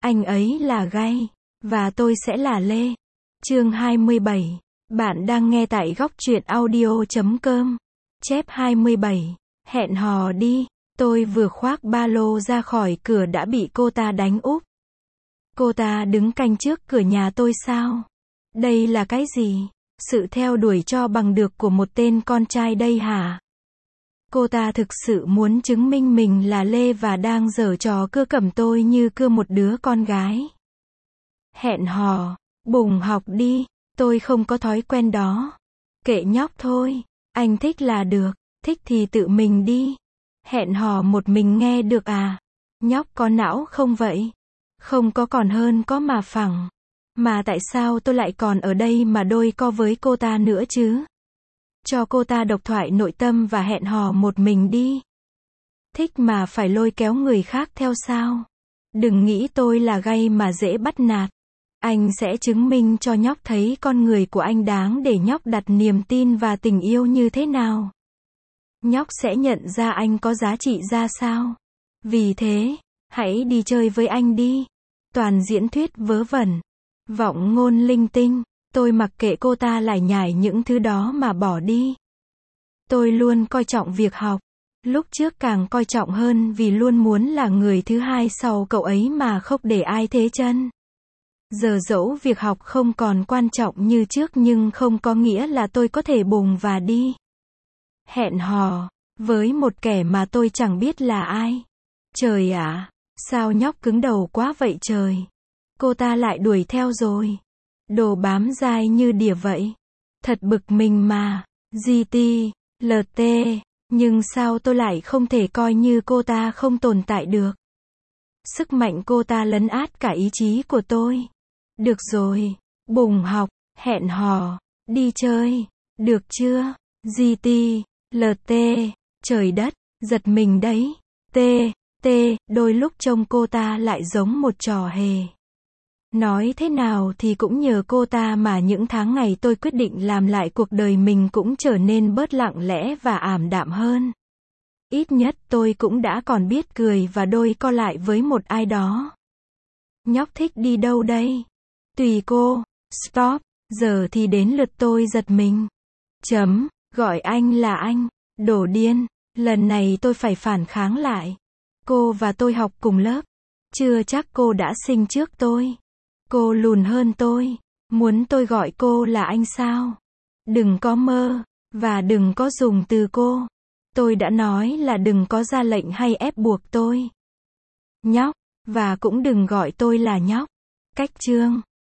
Anh ấy là Gay, và tôi sẽ là Lê. Chương 27. Bạn đang nghe tại góc truyện audio.com. Chép 27. Hẹn hò đi. Tôi vừa khoác ba lô ra khỏi cửa đã bị cô ta đánh úp. Cô ta đứng canh trước cửa nhà tôi sao? Đây là cái gì? Sự theo đuổi cho bằng được của một tên con trai đây hả? Cô ta thực sự muốn chứng minh mình là Lê và đang giở trò cưa cẩm tôi như cưa một đứa con gái. Hẹn hò, bùng học đi, tôi không có thói quen đó. Kệ nhóc thôi, anh thích là được, thích thì tự mình đi. Hẹn hò một mình nghe được à? Nhóc có não không vậy? Không có còn hơn có mà phẳng. Mà tại sao tôi lại còn ở đây mà đôi co với cô ta nữa chứ? Cho cô ta độc thoại nội tâm và hẹn hò một mình đi. Thích mà phải lôi kéo người khác theo sao? Đừng nghĩ tôi là Gay mà dễ bắt nạt. Anh sẽ chứng minh cho nhóc thấy con người của anh đáng để nhóc đặt niềm tin và tình yêu như thế nào. Nhóc sẽ nhận ra anh có giá trị ra sao. Vì thế, hãy đi chơi với anh đi. Toàn diễn thuyết vớ vẩn, vọng ngôn linh tinh. Tôi mặc kệ cô ta lải nhải những thứ đó mà bỏ đi. Tôi luôn coi trọng việc học. Lúc trước càng coi trọng hơn vì luôn muốn là người thứ hai sau cậu ấy mà không để ai thế chân. Giờ dẫu việc học không còn quan trọng như trước nhưng không có nghĩa là tôi có thể bùng và đi. Hẹn hò với một kẻ mà tôi chẳng biết là ai. Trời ạ, sao nhóc cứng đầu quá vậy trời. Cô ta lại đuổi theo rồi. Đồ bám dai như đỉa vậy. Thật bực mình mà. GT, LT, nhưng sao tôi lại không thể coi như cô ta không tồn tại được. Sức mạnh cô ta lấn át cả ý chí của tôi. Được rồi, bùng học, hẹn hò, đi chơi, được chưa? GT, LT, trời đất, giật mình đấy. T, đôi lúc trông cô ta lại giống một trò hề. Nói thế nào thì cũng nhờ cô ta mà những tháng ngày tôi quyết định làm lại cuộc đời mình cũng trở nên bớt lặng lẽ và ảm đạm hơn. Ít nhất tôi cũng đã còn biết cười và đôi co lại với một ai đó. Nhóc thích đi đâu đây? Tùy cô. Stop. Giờ thì đến lượt tôi giật mình. Gọi anh là anh. Đồ điên. Lần này tôi phải phản kháng lại. Cô và tôi học cùng lớp. Chưa chắc cô đã sinh trước tôi. Cô lùn hơn tôi. Muốn tôi gọi cô là anh sao? Đừng có mơ. Và đừng có dùng từ cô. Tôi đã nói là đừng có ra lệnh hay ép buộc tôi. Nhóc. Và cũng đừng gọi tôi là nhóc. Cách chương.